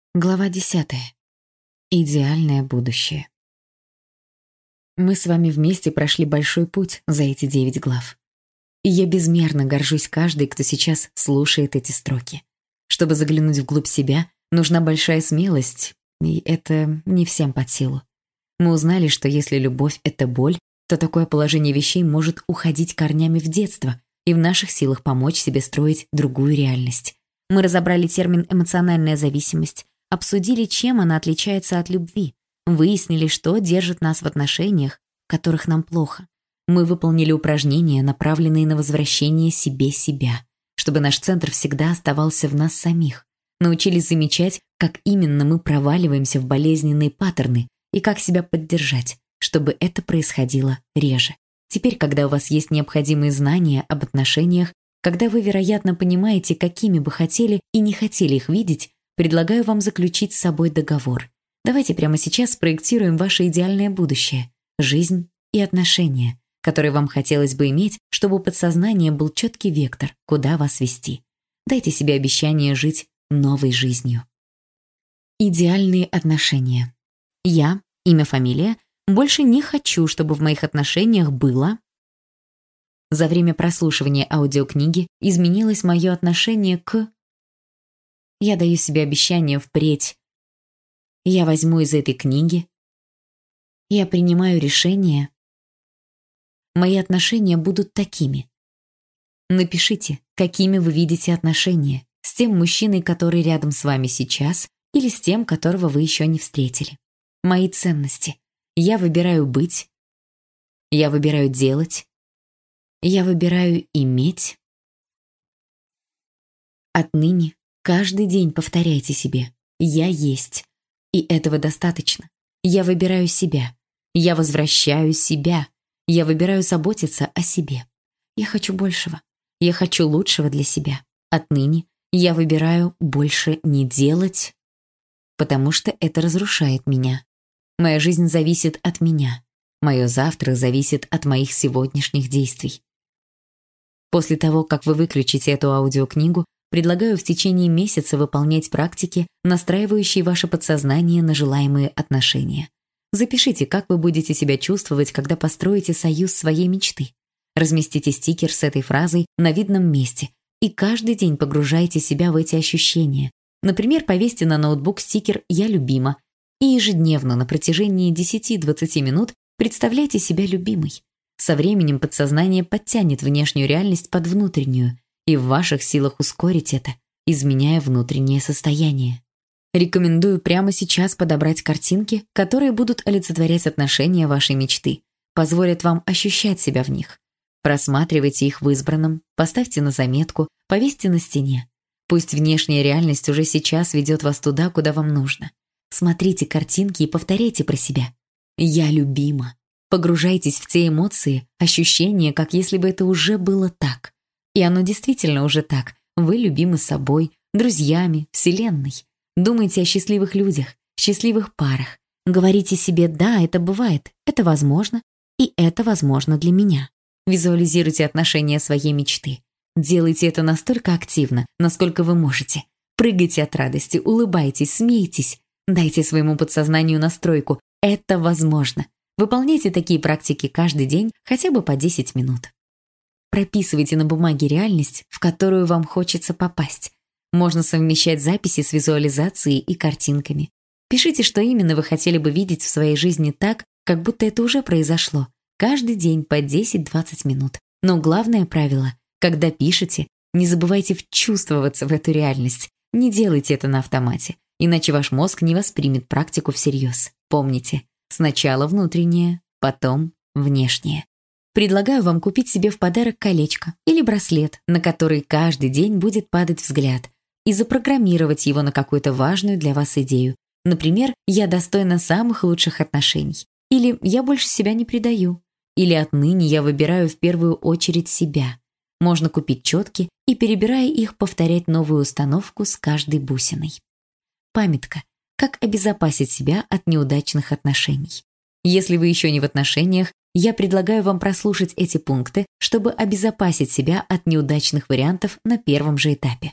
Глава 10. Идеальное будущее. Мы с вами вместе прошли большой путь за эти 9 глав. И я безмерно горжусь каждой, кто сейчас слушает эти строки. Чтобы заглянуть вглубь себя, нужна большая смелость, и это не всем под силу. Мы узнали, что если любовь — это боль, то такое положение вещей может уходить корнями в детство, и в наших силах помочь себе строить другую реальность. Мы разобрали термин «эмоциональная зависимость», обсудили, чем она отличается от любви, выяснили, что держит нас в отношениях, в которых нам плохо. Мы выполнили упражнения, направленные на возвращение себе себя, чтобы наш центр всегда оставался в нас самих. Научились замечать, как именно мы проваливаемся в болезненные паттерны и как себя поддержать, чтобы это происходило реже. Теперь, когда у вас есть необходимые знания об отношениях, когда вы, вероятно, понимаете, какими бы хотели и не хотели их видеть, предлагаю вам заключить с собой договор. Давайте прямо сейчас спроектируем ваше идеальное будущее, жизнь и отношения, которые вам хотелось бы иметь, чтобы у подсознания был четкий вектор, куда вас вести. Дайте себе обещание жить новой жизнью. Идеальные отношения. Я, имя, фамилия, больше не хочу, чтобы в моих отношениях было... За время прослушивания аудиокниги изменилось мое отношение к... Я даю себе обещание впредь. Я возьму из этой книги. Я принимаю решение. Мои отношения будут такими. Напишите, какими вы видите отношения с тем мужчиной, который рядом с вами сейчас, или с тем, которого вы еще не встретили. Мои ценности. Я выбираю быть. Я выбираю делать. Я выбираю иметь. Отныне каждый день повторяйте себе: «Я есть». И этого достаточно. Я выбираю себя. Я возвращаю себя. Я выбираю заботиться о себе. Я хочу большего. Я хочу лучшего для себя. Отныне я выбираю больше не делать, потому что это разрушает меня. Моя жизнь зависит от меня. Мое завтра зависит от моих сегодняшних действий. После того, как вы выключите эту аудиокнигу, предлагаю в течение месяца выполнять практики, настраивающие ваше подсознание на желаемые отношения. Запишите, как вы будете себя чувствовать, когда построите союз своей мечты. Разместите стикер с этой фразой на видном месте и каждый день погружайте себя в эти ощущения. Например, повесьте на ноутбук стикер «Я любима» и ежедневно на протяжении 10-20 минут представляйте себя любимой. Со временем подсознание подтянет внешнюю реальность под внутреннюю, и в ваших силах ускорить это, изменяя внутреннее состояние. Рекомендую прямо сейчас подобрать картинки, которые будут олицетворять отношения вашей мечты, позволят вам ощущать себя в них. Просматривайте их в избранном, поставьте на заметку, повесьте на стене. Пусть внешняя реальность уже сейчас ведет вас туда, куда вам нужно. Смотрите картинки и повторяйте про себя: «Я любима». Погружайтесь в те эмоции, ощущения, как если бы это уже было так. И оно действительно уже так. Вы любимы собой, друзьями, вселенной. Думайте о счастливых людях, счастливых парах. Говорите себе: «Да, это бывает, это возможно, и это возможно для меня». Визуализируйте отношения своей мечты. Делайте это настолько активно, насколько вы можете. Прыгайте от радости, улыбайтесь, смейтесь. Дайте своему подсознанию настройку: «Это возможно». Выполняйте такие практики каждый день, хотя бы по 10 минут. Прописывайте на бумаге реальность, в которую вам хочется попасть. Можно совмещать записи с визуализацией и картинками. Пишите, что именно вы хотели бы видеть в своей жизни так, как будто это уже произошло. Каждый день по 10-20 минут. Но главное правило: когда пишете, не забывайте вчувствоваться в эту реальность. Не делайте это на автомате, иначе ваш мозг не воспримет практику всерьез. Помните, сначала внутреннее, потом внешнее. Предлагаю вам купить себе в подарок колечко или браслет, на который каждый день будет падать взгляд, и запрограммировать его на какую-то важную для вас идею. Например, «Я достойна самых лучших отношений», или «Я больше себя не предаю», или «Отныне я выбираю в первую очередь себя». Можно купить четки и, перебирая их, повторять новую установку с каждой бусиной. Памятка: как обезопасить себя от неудачных отношений. Если вы еще не в отношениях, я предлагаю вам прослушать эти пункты, чтобы обезопасить себя от неудачных вариантов на первом же этапе.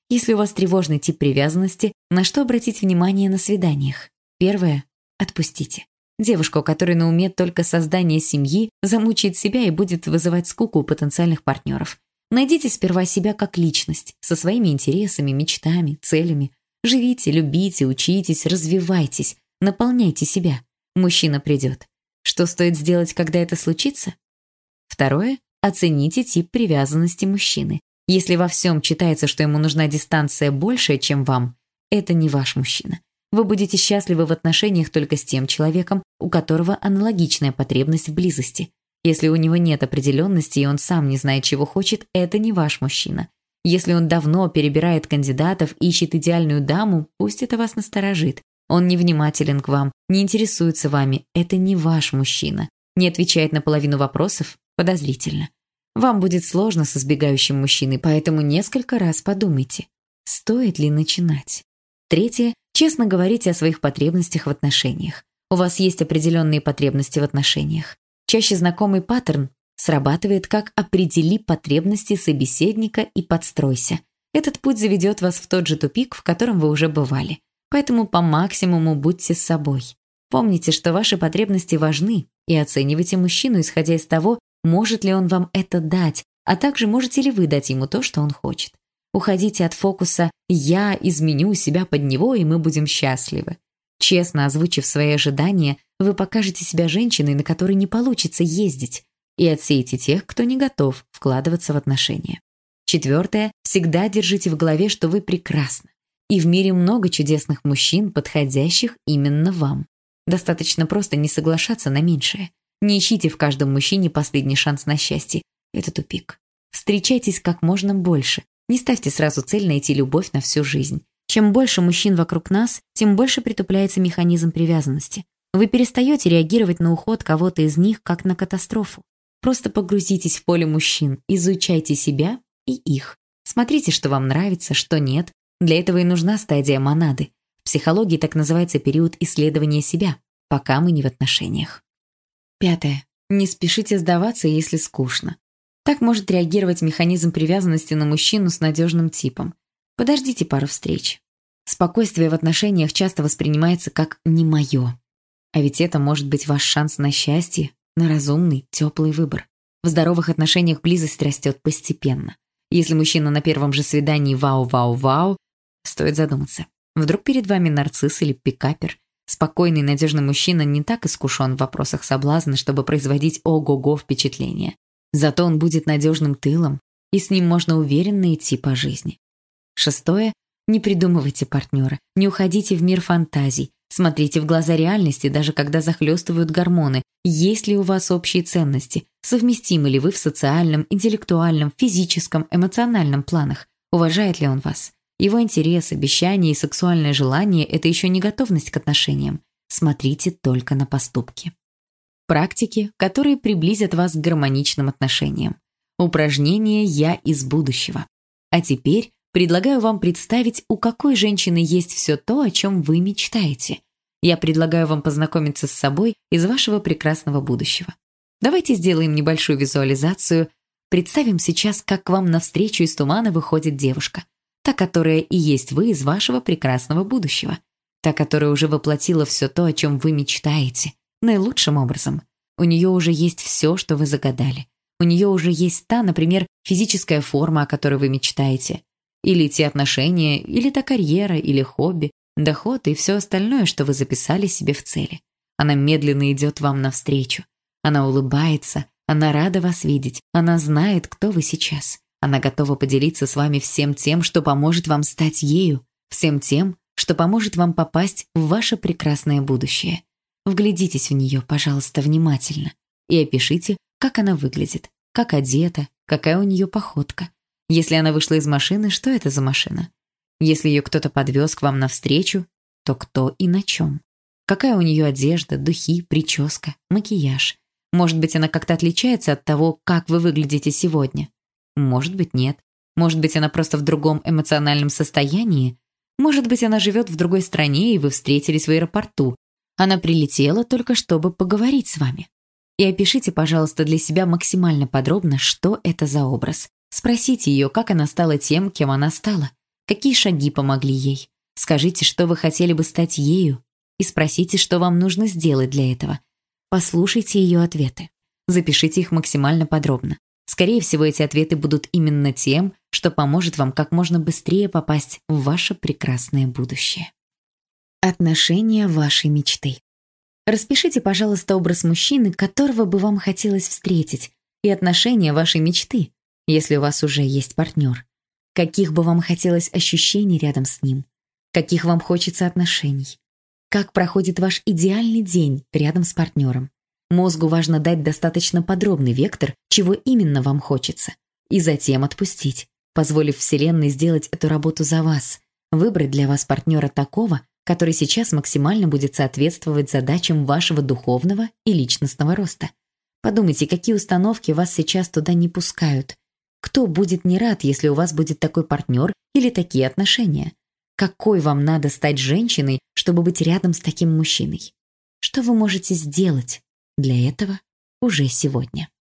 Если у вас тревожный тип привязанности, на что обратить внимание на свиданиях? Первое – отпустите. Девушка, у которой на уме только создание семьи, замучает себя и будет вызывать скуку у потенциальных партнеров. Найдите сперва себя как личность, со своими интересами, мечтами, целями. Живите, любите, учитесь, развивайтесь, наполняйте себя. Мужчина придет. Что стоит сделать, когда это случится? Второе – оцените тип привязанности мужчины. Если во всем читается, что ему нужна дистанция большая, чем вам, это не ваш мужчина. Вы будете счастливы в отношениях только с тем человеком, у которого аналогичная потребность в близости. Если у него нет определенности и он сам не знает, чего хочет, это не ваш мужчина. Если он давно перебирает кандидатов, ищет идеальную даму, пусть это вас насторожит. Он невнимателен к вам, не интересуется вами, это не ваш мужчина. Не отвечает на половину вопросов – подозрительно. Вам будет сложно с избегающим мужчиной, поэтому несколько раз подумайте, стоит ли начинать. Третье. Честно говорите о своих потребностях в отношениях. У вас есть определенные потребности в отношениях. Чаще знакомый паттерн срабатывает как «определи потребности собеседника и подстройся». Этот путь заведет вас в тот же тупик, в котором вы уже бывали. Поэтому по максимуму будьте с собой. Помните, что ваши потребности важны, и оценивайте мужчину, исходя из того, может ли он вам это дать, а также можете ли вы дать ему то, что он хочет. Уходите от фокуса «я изменю себя под него, и мы будем счастливы». Честно озвучив свои ожидания, вы покажете себя женщиной, на которой не получится ездить, и отсеете тех, кто не готов вкладываться в отношения. Четвертое. Всегда держите в голове, что вы прекрасны. И в мире много чудесных мужчин, подходящих именно вам. Достаточно просто не соглашаться на меньшее. Не ищите в каждом мужчине последний шанс на счастье. Это тупик. Встречайтесь как можно больше. Не ставьте сразу цель найти любовь на всю жизнь. Чем больше мужчин вокруг нас, тем больше притупляется механизм привязанности. Вы перестаете реагировать на уход кого-то из них, как на катастрофу. Просто погрузитесь в поле мужчин, изучайте себя и их. Смотрите, что вам нравится, что нет. Для этого и нужна стадия монады. В психологии так называется период исследования себя, пока мы не в отношениях. Пятое. Не спешите сдаваться, если скучно. Так может реагировать механизм привязанности на мужчину с надежным типом. Подождите пару встреч. Спокойствие в отношениях часто воспринимается как «не мое». А ведь это может быть ваш шанс на счастье, на разумный, теплый выбор. В здоровых отношениях близость растет постепенно. Если мужчина на первом же свидании вау-вау-вау, стоит задуматься. Вдруг перед вами нарцисс или пикапер. Спокойный, надежный мужчина не так искушен в вопросах соблазна, чтобы производить ого-го впечатление. Зато он будет надежным тылом, и с ним можно уверенно идти по жизни. Шестое. Не придумывайте партнера, не уходите в мир фантазий, смотрите в глаза реальности, даже когда захлестывают гормоны. Есть ли у вас общие ценности? Совместимы ли вы в социальном, интеллектуальном, физическом, эмоциональном планах? Уважает ли он вас? Его интерес, обещания и сексуальное желание – это еще не готовность к отношениям. Смотрите только на поступки. Практики, которые приблизят вас к гармоничным отношениям. Упражнение «Я из будущего». А теперь предлагаю вам представить, у какой женщины есть все то, о чем вы мечтаете. Я предлагаю вам познакомиться с собой из вашего прекрасного будущего. Давайте сделаем небольшую визуализацию. Представим сейчас, как к вам навстречу из тумана выходит девушка. Та, которая и есть вы из вашего прекрасного будущего. Та, которая уже воплотила все то, о чем вы мечтаете. Наилучшим образом. У нее уже есть все, что вы загадали. У нее уже есть та, например, физическая форма, о которой вы мечтаете. Или те отношения, или та карьера, или хобби, доход и все остальное, что вы записали себе в цели. Она медленно идет вам навстречу. Она улыбается, она рада вас видеть, она знает, кто вы сейчас. Она готова поделиться с вами всем тем, что поможет вам стать ею, всем тем, что поможет вам попасть в ваше прекрасное будущее. Вглядитесь в нее, пожалуйста, внимательно и опишите, как она выглядит, как одета, какая у нее походка. Если она вышла из машины, что это за машина? Если ее кто-то подвез к вам навстречу, то кто и на чем? Какая у нее одежда, духи, прическа, макияж? Может быть, она как-то отличается от того, как вы выглядите сегодня? Может быть, нет. Может быть, она просто в другом эмоциональном состоянии? Может быть, она живет в другой стране, и вы встретились в аэропорту. Она прилетела только чтобы поговорить с вами. И опишите, пожалуйста, для себя максимально подробно, что это за образ. Спросите ее, как она стала тем, кем она стала. какие шаги помогли ей. Скажите, что вы хотели бы стать ею, и спросите, что вам нужно сделать для этого. Послушайте ее ответы. Запишите их максимально подробно. Скорее всего, эти ответы будут именно тем, что поможет вам как можно быстрее попасть в ваше прекрасное будущее. Отношения вашей мечты. Распишите, пожалуйста, образ мужчины, которого бы вам хотелось встретить, и отношения вашей мечты, если у вас уже есть партнер. Каких бы вам хотелось ощущений рядом с ним? Каких вам хочется отношений? Как проходит ваш идеальный день рядом с партнером? Мозгу важно дать достаточно подробный вектор, чего именно вам хочется, и затем отпустить, позволив Вселенной сделать эту работу за вас, выбрать для вас партнера такого, который сейчас максимально будет соответствовать задачам вашего духовного и личностного роста. Подумайте, какие установки вас сейчас туда не пускают. Кто будет не рад, если у вас будет такой партнер или такие отношения? Какой вам надо стать женщиной, чтобы быть рядом с таким мужчиной? Что вы можете сделать для этого уже сегодня?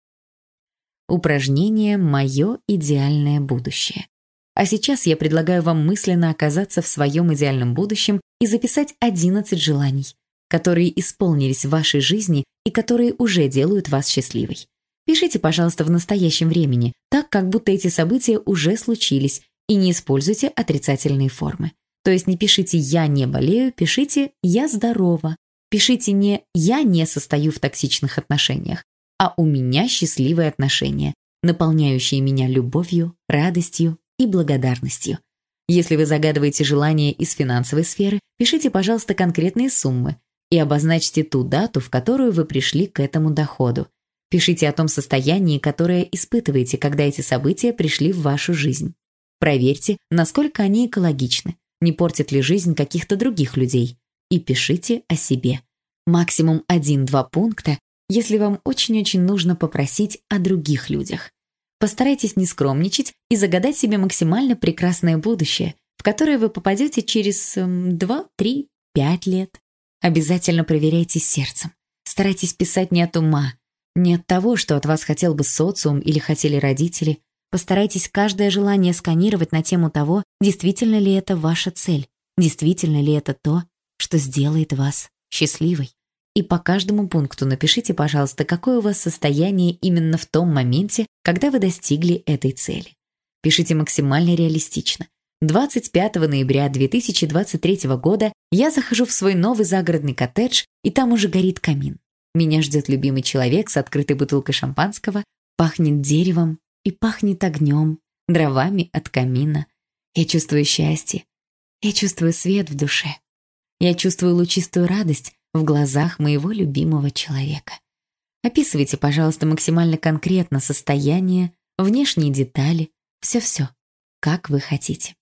Упражнение «Мое идеальное будущее». А сейчас я предлагаю вам мысленно оказаться в своем идеальном будущем и записать 11 желаний, которые исполнились в вашей жизни и которые уже делают вас счастливой. Пишите, пожалуйста, в настоящем времени, так, как будто эти события уже случились, и не используйте отрицательные формы. То есть не пишите «я не болею», пишите «я здорова». Пишите не «я не состою в токсичных отношениях», а «у меня счастливые отношения», наполняющие меня любовью, радостью и благодарностью. Если вы загадываете желания из финансовой сферы, пишите, пожалуйста, конкретные суммы и обозначьте ту дату, в которую вы пришли к этому доходу. Пишите о том состоянии, которое испытываете, когда эти события пришли в вашу жизнь. Проверьте, насколько они экологичны, не портят ли жизнь каких-то других людей. И пишите о себе. Максимум 1-2 пункта, если вам очень-очень нужно попросить о других людях. Постарайтесь не скромничать и загадать себе максимально прекрасное будущее, в которое вы попадете через 2, 3, 5 лет. Обязательно проверяйте сердцем. Старайтесь писать не от ума, не от того, что от вас хотел бы социум или хотели родители. Постарайтесь каждое желание сканировать на тему того, действительно ли это ваша цель, действительно ли это то, что сделает вас счастливой. И по каждому пункту напишите, пожалуйста, какое у вас состояние именно в том моменте, когда вы достигли этой цели. Пишите максимально реалистично. 25 ноября 2023 года я захожу в свой новый загородный коттедж, и там уже горит камин. Меня ждет любимый человек с открытой бутылкой шампанского, пахнет деревом и пахнет огнем, дровами от камина. Я чувствую счастье. Я чувствую свет в душе. Я чувствую лучистую радость в глазах моего любимого человека. Описывайте, пожалуйста, максимально конкретно состояние, внешние детали, все-все, как вы хотите.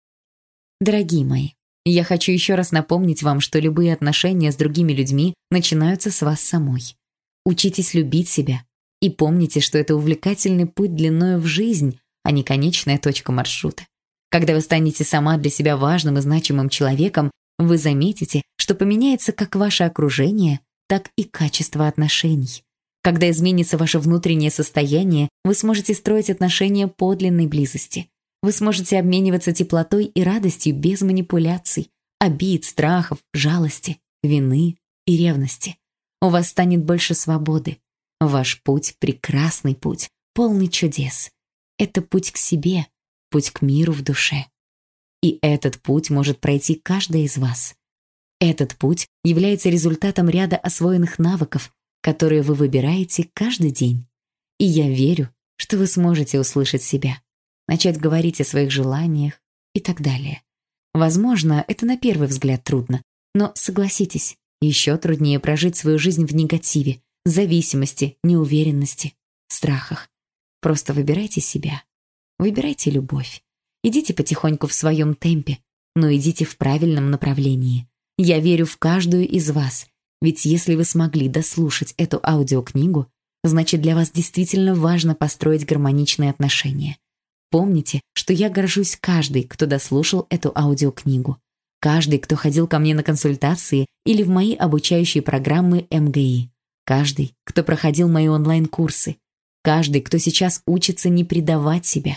Дорогие мои, я хочу еще раз напомнить вам, что любые отношения с другими людьми начинаются с вас самой. Учитесь любить себя и помните, что это увлекательный путь длиною в жизнь, а не конечная точка маршрута. Когда вы станете сама для себя важным и значимым человеком, вы заметите, что поменяется как ваше окружение, так и качество отношений. Когда изменится ваше внутреннее состояние, вы сможете строить отношения подлинной близости. Вы сможете обмениваться теплотой и радостью без манипуляций, обид, страхов, жалости, вины и ревности. У вас станет больше свободы. Ваш путь — прекрасный путь, полный чудес. Это путь к себе, путь к миру в душе. И этот путь может пройти каждый из вас. Этот путь является результатом ряда освоенных навыков, которые вы выбираете каждый день. И я верю, что вы сможете услышать себя, начать говорить о своих желаниях и так далее. Возможно, это на первый взгляд трудно, но согласитесь, еще труднее прожить свою жизнь в негативе, зависимости, неуверенности, страхах. Просто выбирайте себя, выбирайте любовь. Идите потихоньку в своем темпе, но идите в правильном направлении. Я верю в каждую из вас, ведь если вы смогли дослушать эту аудиокнигу, значит, для вас действительно важно построить гармоничные отношения. Помните, что я горжусь каждый, кто дослушал эту аудиокнигу, каждый, кто ходил ко мне на консультации или в мои обучающие программы МГИ, каждый, кто проходил мои онлайн-курсы, каждый, кто сейчас учится не предавать себя.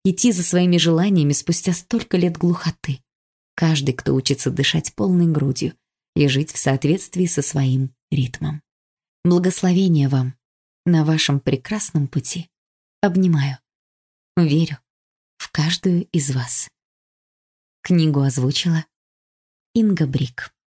идти за своими желаниями спустя столько лет глухоты. Каждый, кто учится дышать полной грудью и жить в соответствии со своим ритмом. Благословения вам на вашем прекрасном пути. Обнимаю. Верю в каждую из вас. Книгу озвучила Инга Брик.